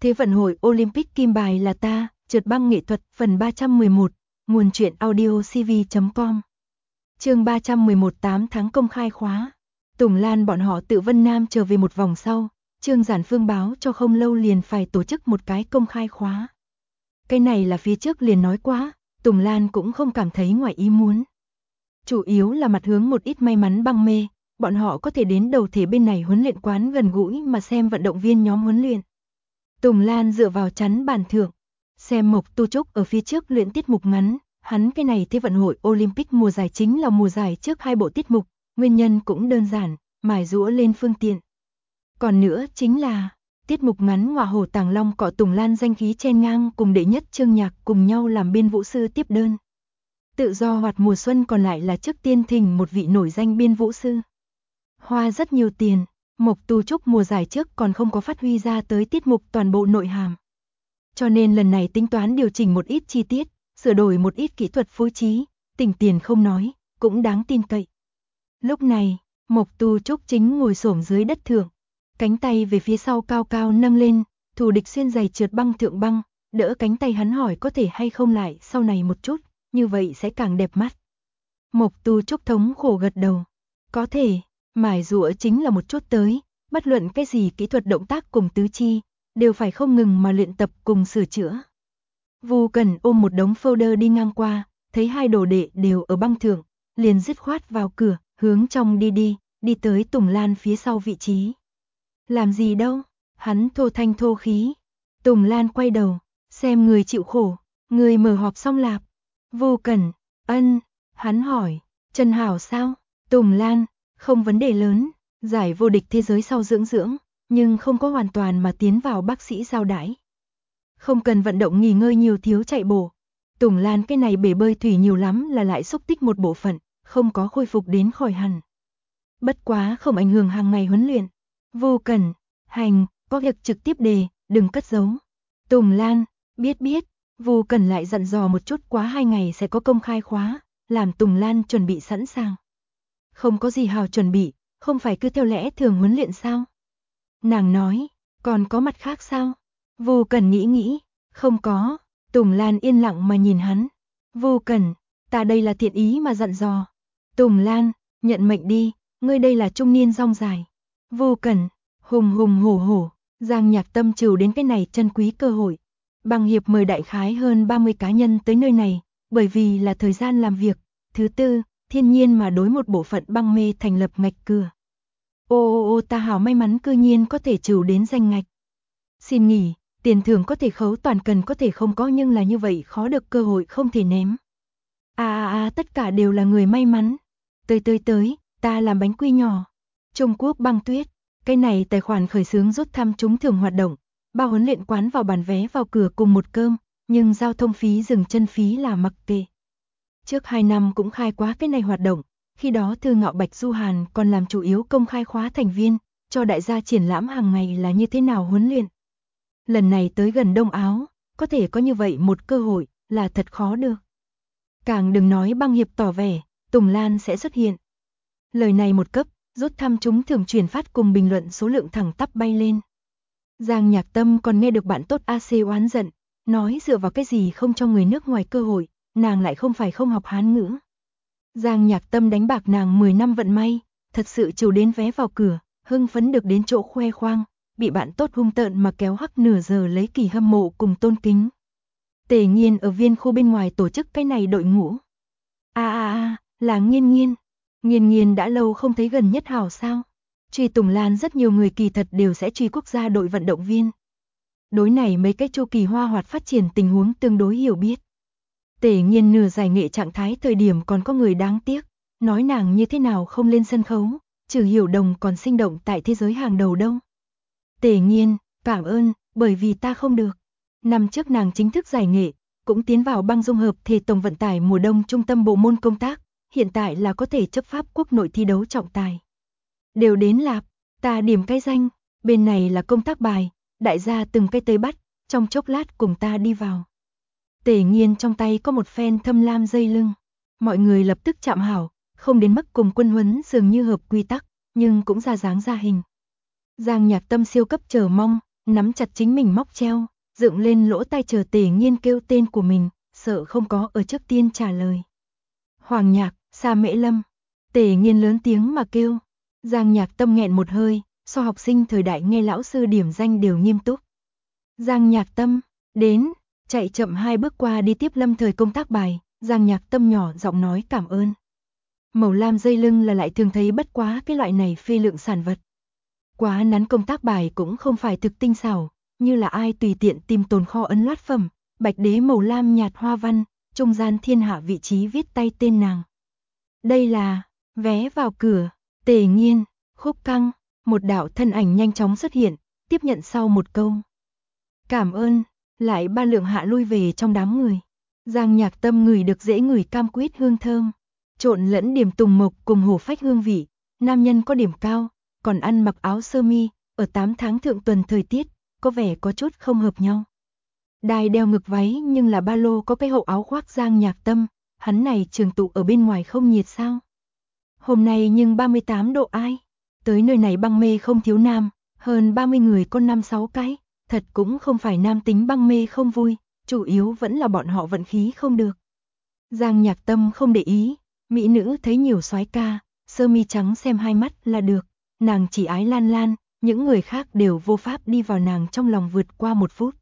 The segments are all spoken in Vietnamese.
Thế vận hội Olympic kim bài là ta, trượt băng nghệ thuật, phần 311, nguồn truyện audio cv.com. Chương 311 8 tháng công khai khóa. Tùng Lan bọn họ tự Vân Nam trở về một vòng sau, Trương Giản Phương báo cho không lâu liền phải tổ chức một cái công khai khóa. Cái này là phía trước liền nói quá, Tùng Lan cũng không cảm thấy ngoài ý muốn. Chủ yếu là mặt hướng một ít may mắn băng mê, bọn họ có thể đến đầu thể bên này huấn luyện quán gần gũi mà xem vận động viên nhóm huấn luyện. Tùng Lan dựa vào chắn bàn thượng, xem Mộc Tu Trúc ở phía trước luyện tiết mục ngắn, hắn cái này thế vận hội Olympic mùa giải chính là mùa giải trước 2 bộ tiết mục, nguyên nhân cũng đơn giản, mài giũa lên phương tiện. Còn nữa chính là, tiết mục ngắn Ngọa Hổ Tàng Long cọ Tùng Lan danh khí chen ngang cùng đệ nhất Trương Nhạc cùng nhau làm biên vũ sư tiếp đơn. Tự do hoạt mùa xuân còn lại là trước tiên thỉnh một vị nổi danh biên vũ sư. Hoa rất nhiều tiền, Mộc Tu Trúc mùa giải trước còn không có phát huy ra tới tiết mục toàn bộ nội hàm. Cho nên lần này tính toán điều chỉnh một ít chi tiết, sửa đổi một ít kỹ thuật phối trí, tỉnh tiền không nói, cũng đáng tin cậy. Lúc này, Mộc Tu Trúc chính ngồi xổm dưới đất thượng, cánh tay về phía sau cao cao nâng lên, thủ địch xuyên giày trượt băng thượng băng, đỡ cánh tay hắn hỏi có thể hay không lại sau này một chút, như vậy sẽ càng đẹp mắt. Mộc Tu Trúc thống khổ gật đầu, có thể, mài giũa chính là một chút tới, bất luận cái gì kỹ thuật động tác cùng tứ chi, đều phải không ngừng mà luyện tập cùng sửa chữa. Vu Cần ôm một đống folder đi ngang qua, thấy hai đồ đệ đều ở băng thượng, liền dứt khoát vào cửa, hướng trong đi tới Tùng Lan phía sau vị trí. Làm gì đâu, hắn thô thanh thô khí. Tùng Lan quay đầu, xem người chịu khổ, người mở họp xong lạp. Vu Cần, ân, hắn hỏi, Trần Hảo sao? Tùng Lan, không vấn đề lớn, giải vô địch thế giới sau dưỡng, nhưng không có hoàn toàn mà tiến vào bác sĩ giao đãi. Không cần vận động nghỉ ngơi nhiều thiếu chạy bộ. Tùng Lan cái này bể bơi thủy nhiều lắm là lại xúc tích một bộ phận, không có khôi phục đến khỏi hẳn. Bất quá không ảnh hưởng hàng ngày huấn luyện. Vô cần, hành, có việc trực tiếp đề, đừng cất giấu. Tùng Lan, biết, Vô cần lại dặn dò một chút quá 2 ngày sẽ có công khai khóa, làm Tùng Lan chuẩn bị sẵn sàng. Không có gì hào chuẩn bị, không phải cứ theo lẽ thường huấn luyện sao? Nàng nói, còn có mặt khác sao? Vô cần nghĩ, không có. Tùng Lan yên lặng mà nhìn hắn. Vô cần, ta đây là thiện ý mà dặn dò. Tùng Lan, nhận mệnh đi, ngươi đây là trung niên rong dài. Vô cần, hùng hổ, Giang Nhạc Tâm trừ đến cái này chân quý cơ hội. Băng hiệp mời đại khái hơn 30 cá nhân tới nơi này, bởi vì là thời gian làm việc. Thứ tư, thiên nhiên mà đối một bộ phận băng mê thành lập ngạch cửa. Ô ta hảo may mắn cư nhiên có thể trừ đến danh ngạch. Xin nghỉ, tiền thưởng có thể khấu toàn cần có thể không có nhưng là như vậy khó được cơ hội không thể ném. Tất cả đều là người may mắn. Tới, ta làm bánh quy nhỏ. Trung Quốc băng tuyết, cái này tài khoản khởi xướng rút thăm trúng thưởng hoạt động, bao huấn luyện quán vào bàn vé vào cửa cùng một cơm, nhưng giao thông phí dừng chân phí là mặc kệ. Trước 2 năm cũng khai quá cái này hoạt động, khi đó Thư Ngạo Bạch Du Hàn còn làm chủ yếu công khai khóa thành viên, cho đại gia triển lãm hàng ngày là như thế nào huấn luyện. Lần này tới gần Đông Áo, có thể có như vậy một cơ hội là thật khó được. Càng đừng nói băng hiệp tỏ vẻ, Tùng Lan sẽ xuất hiện. Lời này một cấp, rút thăm chúng thưởng chuyển phát cùng bình luận số lượng thẳng tắp bay lên. Giang Nhạc Tâm còn nghe được bạn tốt AC oán giận, nói dựa vào cái gì không cho người nước ngoài cơ hội, nàng lại không phải không học Hán ngữ. Giang Nhạc Tâm đánh bạc nàng 10 năm vận may, thật sự trừ đến vé vào cửa, hưng phấn được đến chỗ khoe khoang, bị bạn tốt hung tợn mà kéo hắc nửa giờ lấy kỳ hâm mộ cùng tôn kính. Tề Nghiên ở viên khu bên ngoài tổ chức cái này đội ngũ. Là Nghiên đã lâu không thấy gần nhất hảo sao? Truy Tùng Lan rất nhiều người kỳ thật đều sẽ truy quốc gia đội vận động viên. Đối này mấy cái chu kỳ hoa hoạt phát triển tình huống tương đối hiểu biết. Tề Nghiên nửa giải nghệ trạng thái thời điểm còn có người đáng tiếc, nói nàng như thế nào không lên sân khấu, Trừ Hiểu Đồng còn sinh động tại thế giới hàng đầu đâu. Tề Nghiên, cảm ơn, bởi vì ta không được. Năm trước nàng chính thức giải nghệ, cũng tiến vào băng dung hợp thể tổng vận tải mùa đông trung tâm bộ môn công tác, hiện tại là có thể chấp pháp quốc nội thi đấu trọng tài. Đều đến lạp, ta điểm cái danh, bên này là công tác bài, đại gia từng cái tới bắt, trong chốc lát cùng ta đi vào. Tề Nghiên trong tay có một phen thâm lam dây lưng, mọi người lập tức chạm hảo, không đến mức cùng quân huấn dường như hợp quy tắc, nhưng cũng ra dáng ra hình. Giang Nhạc Tâm siêu cấp chờ mong, nắm chặt chính mình móc treo, dựng lên lỗ tai chờ Tề Nghiên kêu tên của mình, sợ không có ở trước tiên trả lời. Hoàng Nhạc, Sa Mễ Lâm. Tề Nghiên lớn tiếng mà kêu. Giang Nhạc Tâm nghẹn một hơi, so học sinh thời đại nghe lão sư điểm danh đều nghiêm túc. Giang Nhạc Tâm, đến, chạy chậm 2 bước qua đi tiếp Lâm Thời công tác bài, Giang Nhạc Tâm nhỏ giọng nói cảm ơn. Màu lam dây lưng là lại thường thấy bất quá cái loại này phê lượng sản vật. Quá nắn công tác bài cũng không phải thực tinh xảo, như là ai tùy tiện tìm tồn kho ấn loát phẩm, bạch đế màu lam nhạt hoa văn, trung gian thiên hạ vị trí viết tay tên nàng. Đây là vé vào cửa. Tề Nghiên, Khúc Căng, một đạo thân ảnh nhanh chóng xuất hiện, tiếp nhận sau một câu. Cảm ơn, lại 3 lượng hạ lui về trong đám người. Giang Nhạc Tâm ngửi được dễ ngửi cam quýt hương thơm, trộn lẫn điểm tùng mộc cùng hổ phách hương vị, nam nhân có điểm cao, còn ăn mặc áo sơ mi, ở 8 tháng thượng tuần thời tiết, có vẻ có chút không hợp nhau. Đai đeo ngực váy nhưng là ba lô có cái hậu áo khoác. Giang Nhạc Tâm, hắn này trường tụ ở bên ngoài không nhiệt sao? Hôm nay nhưng 38 độ ai? Tới nơi này băng mê không thiếu nam, hơn 30 người có 5-6 cái, thật cũng không phải nam tính băng mê không vui, chủ yếu vẫn là bọn họ vận khí không được. Giang Nhạc Tâm không để ý, mỹ nữ thấy nhiều soái ca, sơ mi trắng xem hai mắt là được, nàng chỉ ái Lan Lan, những người khác đều vô pháp đi vào nàng trong lòng vượt qua 1 phút.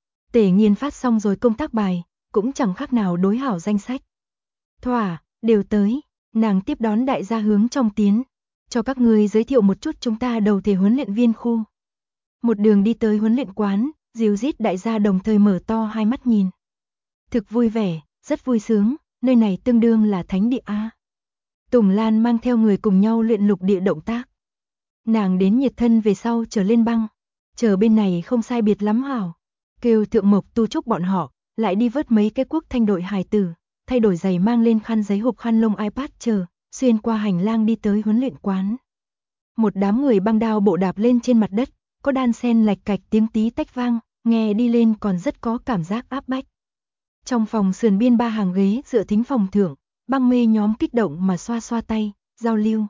Tề Nghiên phát xong rồi công tác bài, cũng chẳng khác nào đối hảo danh sách. Thỏa, đều tới, nàng tiếp đón đại gia hướng trong tiến, cho các ngươi giới thiệu một chút chúng ta đầu thể huấn luyện viên khu. Một đường đi tới huấn luyện quán, dìu dít đại gia đồng thời mở to hai mắt nhìn. Thực vui vẻ, rất vui sướng, nơi này tương đương là thánh địa A. Tùng Lan mang theo người cùng nhau luyện lục địa động tác. Nàng đến nhiệt thân về sau trở lên băng, chờ bên này không sai biệt lắm hảo. Kêu Thượng Mộc Tu Trúc bọn họ, lại đi vớt mấy cái quốc thanh đội hài tử, thay đổi giày mang lên khăn giấy hộp khăn lông iPad chờ, xuyên qua hành lang đi tới huấn luyện quán. Một đám người băng đao bộ đạp lên trên mặt đất, có đan sen lạch cạch tiếng tí tách vang, nghe đi lên còn rất có cảm giác áp bách. Trong phòng sườn biên 3 hàng ghế dựa thính phòng thượng, băng mê nhóm kích động mà xoa xoa tay, giao lưu.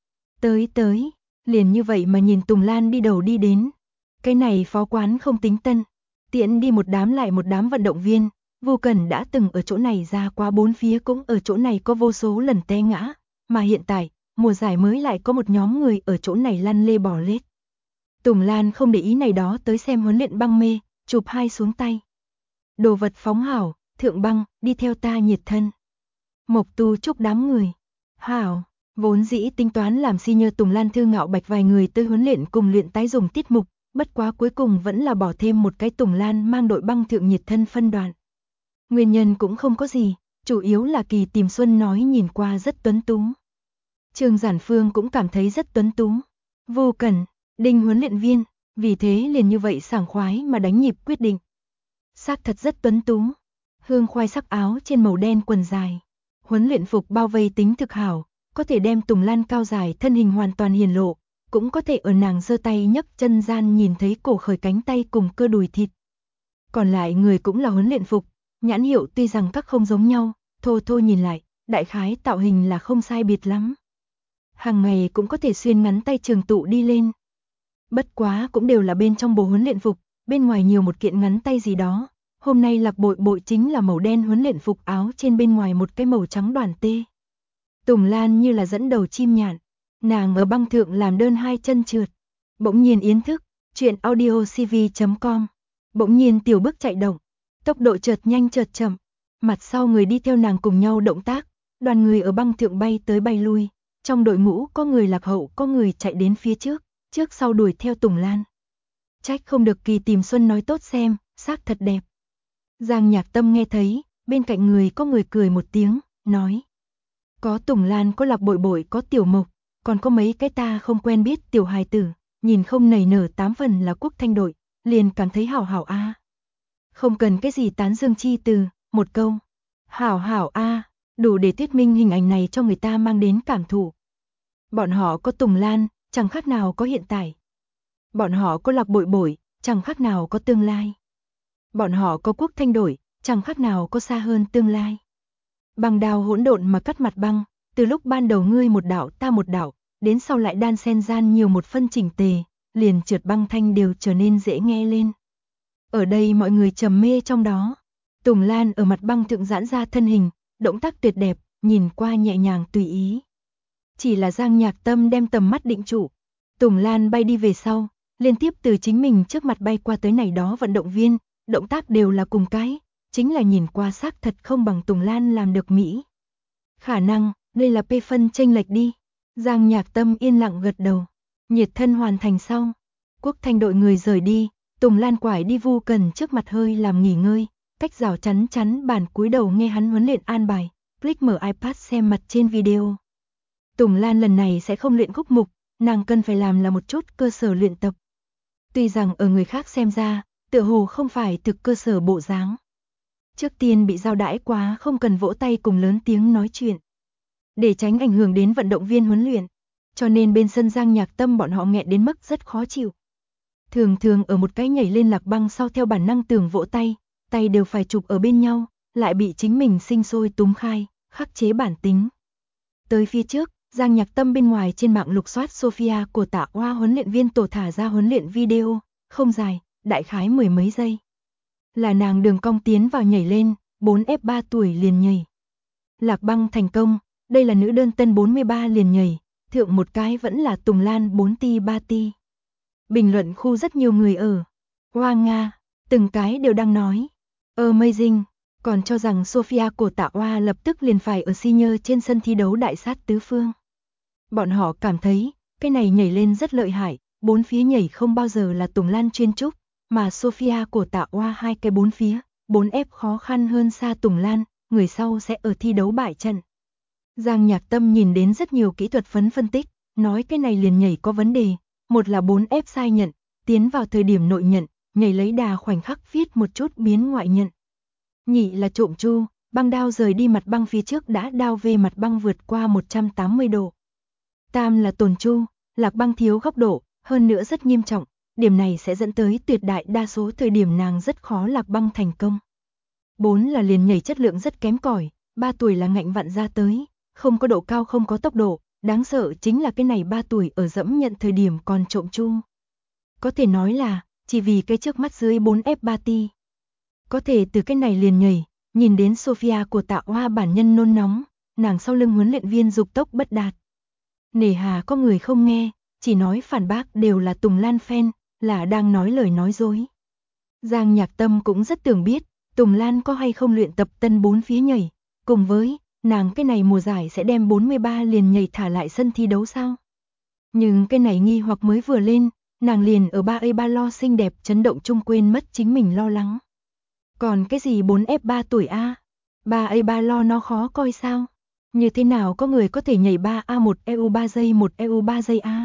Tới, liền như vậy mà nhìn Tùng Lan đi đầu đi đến. Cái này phó quán không tính tân, tiện đi một đám lại một đám vận động viên, Vô Cần đã từng ở chỗ này ra qua 4 phía cũng ở chỗ này có vô số lần té ngã, mà hiện tại, mùa giải mới lại có một nhóm người ở chỗ này lăn lê bò lết. Tùng Lan không để ý này đó tới xem huấn luyện băng mê, chụp hai xuống tay. Đồ vật phóng hảo, Thượng Băng, đi theo ta nhiệt thân. Mộc Tu Trúc đám người. Hảo, vốn dĩ tính toán làm senior Tùng Lan Thư Ngạo Bạch vài người tới huấn luyện cùng luyện tái dùng tiết mục, bất quá cuối cùng vẫn là bỏ thêm một cái Tùng Lan mang đội băng thượng nhiệt thân phân đoạn. Nguyên nhân cũng không có gì, chủ yếu là Kỳ Tìm Xuân nói nhìn qua rất tuấn tú. Trương Giản Phương cũng cảm thấy rất tuấn tú. Vô Cần, Đinh huấn luyện viên, vì thế liền như vậy sảng khoái mà đánh nhịp quyết định. Xác thật rất tuấn tú. Hương khoai sắc áo trên màu đen quần dài. Huấn luyện phục bao vây tính thực hảo, có thể đem Tùng Lan cao dài thân hình hoàn toàn hiển lộ, cũng có thể ở nàng giơ tay nhấc chân gian nhìn thấy cổ khởi cánh tay cùng cơ đùi thịt. Còn lại người cũng là huấn luyện phục, nhãn hiệu tuy rằng các không giống nhau, thô nhìn lại, đại khái tạo hình là không sai biệt lắm. Hàng ngày cũng có thể xuyên ngắn tay trường tụ đi lên. Bất quá cũng đều là bên trong bộ huấn luyện phục, bên ngoài nhiều một kiện ngắn tay gì đó. Hôm nay Lạc Bội chính là màu đen huấn luyện phục áo trên bên ngoài một cái màu trắng đoàn tê. Tùng Lan như là dẫn đầu chim nhạn, nàng ở băng thượng làm đơn 2 chân trượt. Bỗng nhiên yến thức, chuyện audiocv.com. Bỗng nhiên tiểu bước chạy động, tốc độ chợt nhanh chợt chậm, mặt sau người đi theo nàng cùng nhau động tác, đoàn người ở băng thượng bay tới bay lui, trong đội ngũ có người lạc hậu, có người chạy đến phía trước sau đuổi theo Tùng Lan. Trách không được Kỳ Tìm Xuân nói tốt xem, xác thật đẹp. Giang Nhạc Tâm nghe thấy, bên cạnh người có người cười một tiếng, nói. Có Tùng Lan, có Lạc Bội, có Tiểu Mộc, còn có mấy cái ta không quen biết tiểu hài tử, nhìn không nảy nở 8 phần là quốc thanh đội, liền cảm thấy hảo hảo a. Không cần cái gì tán dương chi từ, một câu. Hảo hảo a, đủ để thuyết minh hình ảnh này cho người ta mang đến cảm thụ. Bọn họ có Tùng Lan, chẳng khác nào có hiện tại. Bọn họ có Lạc Bội, chẳng khác nào có tương lai. Bọn họ có quốc thanh đội, chẳng khác nào có xa hơn tương lai. Băng đao hỗn độn mà cắt mặt băng, từ lúc ban đầu ngươi một đạo ta một đạo, đến sau lại đan sen gian nhiều một phân chỉnh tề, liền trượt băng thanh đều trở nên dễ nghe lên. Ở đây mọi người trầm mê trong đó. Tùng Lan ở mặt băng thượng giãn ra thân hình, động tác tuyệt đẹp, nhìn qua nhẹ nhàng tùy ý. Chỉ là Giang Nhạc Tâm đem tầm mắt định trụ. Tùng Lan bay đi về sau, liên tiếp từ chính mình trước mặt bay qua tới này đó vận động viên, động tác đều là cùng cái, chính là nhìn qua xác thật không bằng Tùng Lan làm được mỹ. Khả năng, đây là pê phân chênh lệch đi. Giang Nhạc Tâm yên lặng gật đầu. Nhiệt thân hoàn thành xong, Quốc Thanh đội người rời đi, Tùng Lan quải đi Vu Cần trước mặt hơi làm nghỉ ngơi, cách rào chắn bàn cúi đầu nghe hắn huấn luyện an bài, click mở iPad xem mặt trên video. Tùng Lan lần này sẽ không luyện khúc mục, nàng cần phải làm là một chút cơ sở luyện tập. Tuy rằng ở người khác xem ra, tựa hồ không phải thực cơ sở bộ dáng. Trước tiên bị giao đãi quá không cần vỗ tay cùng lớn tiếng nói chuyện. Để tránh ảnh hưởng đến vận động viên huấn luyện, cho nên bên sân Giang Nhạc Tâm bọn họ nghẹn đến mức rất khó chịu. Thường thường ở một cái nhảy lên lạc băng sau theo bản năng tưởng vỗ tay, tay đều phải chụp ở bên nhau, lại bị chính mình sinh sôi túm khai, khắc chế bản tính. Tới phía trước, Giang Nhạc Tâm bên ngoài trên mạng lục soát Sophia của Tạ Hoa huấn luyện viên tổ thả ra huấn luyện video, không dài, đại khái mười mấy giây. Là nàng đường cong tiến vào nhảy lên, 4F3 tuổi liền nhảy. Lạc băng thành công, đây là nữ đơn tân 43 liền nhảy, thượng một cái vẫn là Tùng Lan 4 ti 3 ti. Bình luận khu rất nhiều người ở. Hoa Nga, từng cái đều đang nói. Amazing, còn cho rằng Sophia của Tạ Hoa lập tức liền phải ở senior trên sân thi đấu đại sát tứ phương. Bọn họ cảm thấy, cái này nhảy lên rất lợi hại, bốn phía nhảy không bao giờ là Tùng Lan chuyên trúc, mà Sophia của Tạ Hoa hai cái bốn phía, 4F khó khăn hơn xa Tùng Lan, người sau sẽ ở thi đấu bại trận. Giang Nhạc Tâm nhìn đến rất nhiều kỹ thuật phân tích, nói cái này liền nhảy có vấn đề, một là 4F sai nhận, tiến vào thời điểm nội nhận, nhảy lấy đà khoảnh khắc viết một chút biến ngoại nhận. Nhị là trộm chu, băng đao rời đi mặt băng phía trước đã đao về mặt băng vượt qua 180 độ. Tam là tồn chu, lạc băng thiếu góc độ, hơn nữa rất nghiêm trọng, điểm này sẽ dẫn tới tuyệt đại đa số thời điểm nàng rất khó lạc băng thành công. 4 là liền nhảy chất lượng rất kém cỏi, 3 tuổi là ngạnh vặn ra tới, không có độ cao không có tốc độ, đáng sợ chính là cái này 3 tuổi ở dẫm nhận thời điểm còn trộm chu. Có thể nói là, chỉ vì cái trước mắt dưới 4F3 ti. Có thể từ cái này liền nhảy, nhìn đến Sophia của Tạ Hoa bản nhân nôn nóng, nàng sau lưng huấn luyện viên dục tốc bất đạt. Nề hà có người không nghe, chỉ nói phản bác đều là Tùng Lan fan, là đang nói lời nói dối. Giang Nhạc Tâm cũng rất tưởng biết, Tùng Lan có hay không luyện tập tân 4 phía nhảy, cùng với, nàng cái này mùa giải sẽ đem 43 liền nhảy thả lại sân thi đấu sao? Nhưng cái này nghi hoặc mới vừa lên, nàng liền ở 3A3 lo xinh đẹp chấn động chung quên mất chính mình lo lắng. Còn cái gì 4F3 tuổi A? 3A3 lo nó khó coi sao? Như thế nào có người có thể nhảy 3A1 EU 3 giây 1 EU 3 giây A?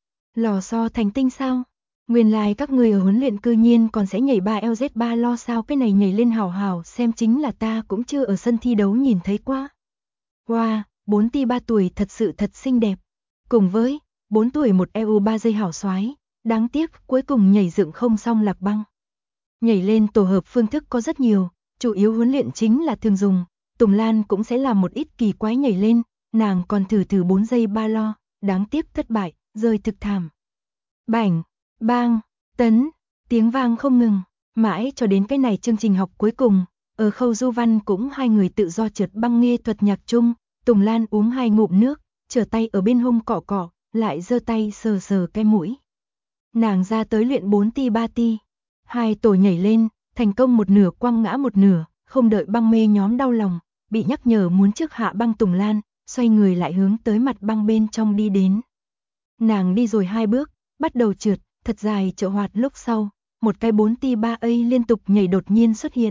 Lò xo thành tinh sao? Nguyên lai các người ở huấn luyện cư nhiên còn sẽ nhảy 3 LZ3 lo sao cái này nhảy lên hào hào xem chính là ta cũng chưa ở sân thi đấu nhìn thấy quá. Wow, 4 ti 3 tuổi thật sự thật xinh đẹp. Cùng với 4 tuổi một EU 3 giây hảo xoái, đáng tiếc cuối cùng nhảy dựng không xong lạc băng. Nhảy lên tổ hợp phương thức có rất nhiều, chủ yếu huấn luyện chính là thường dùng, Tùng Lan cũng sẽ làm một ít kỳ quái nhảy lên, nàng còn thử 4 giây 3 lo, đáng tiếc thất bại, rơi thực thảm. Bảnh, bang, tấn, tiếng vang không ngừng, mãi cho đến cái này chương trình học cuối cùng, ở khâu du văn cũng hai người tự do trượt băng nghe thuật nhạc chung, Tùng Lan uống 2 ngụm nước, trở tay ở bên hông cọ cọ, lại giơ tay sờ sờ cái mũi. Nàng ra tới luyện 4 ti 3 ti, 2 tổ nhảy lên, thành công một nửa quăng ngã một nửa, không đợi băng mê nhóm đau lòng, bị nhắc nhở muốn trước hạ băng Tùng Lan, xoay người lại hướng tới mặt băng bên trong đi đến. Nàng đi rồi 2 bước, bắt đầu trượt, thật dài trợ hoạt lúc sau, một cái 4 ti 3A liên tục nhảy đột nhiên xuất hiện.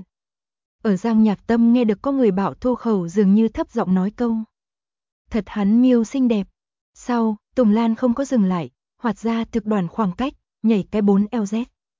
Ở Giang Nhạc Tâm nghe được có người bảo thô khẩu dường như thấp giọng nói câu. Thật hắn miêu xinh đẹp. Sau, Tùng Lan không có dừng lại, hoạt ra thực đoạn khoảng cách, nhảy cái 4 LZ.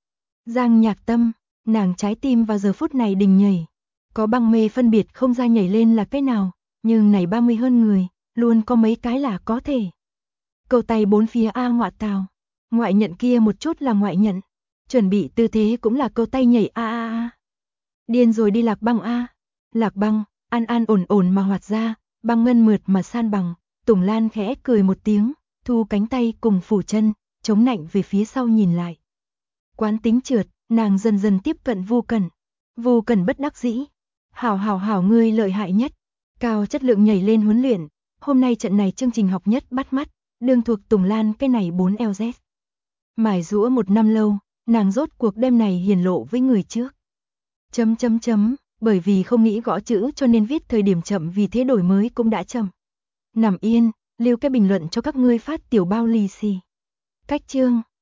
Giang Nhạc Tâm, nàng trái tim vào giờ phút này đình nhảy. Có băng mê phân biệt không ra nhảy lên là cái nào, nhưng này 30 hơn người, luôn có mấy cái là có thể. Cầu tay 4 phía A ngoại tào. Ngoại nhận kia một chút là ngoại nhận. Chuẩn bị tư thế cũng là câu tay nhảy a. Điên rồi đi lạc băng a. Lạc băng, an ổn mà hoạt ra, băng ngân mượt mà san bằng. Tùng Lan khẽ cười một tiếng, thu cánh tay cùng phủ chân, chống nạnh về phía sau nhìn lại. Quán tính trượt, nàng dần dần tiếp cận Vô Cẩn. Vô Cẩn bất đắc dĩ. Hảo ngươi lợi hại nhất. Cao chất lượng nhảy lên huấn luyện. Hôm nay trận này chương trình học nhất bắt mắt, đương thuộc Tùng Lan cái này 4LZ. Mải giũa một năm lâu, nàng rốt cuộc đêm này hiển lộ với người trước. Bởi vì không nghĩ gõ chữ cho nên viết thời điểm chậm, vì thế đổi mới cũng đã chậm. Nằm yên, lưu cái bình luận cho các ngươi phát tiểu bao lì xì. Cách chương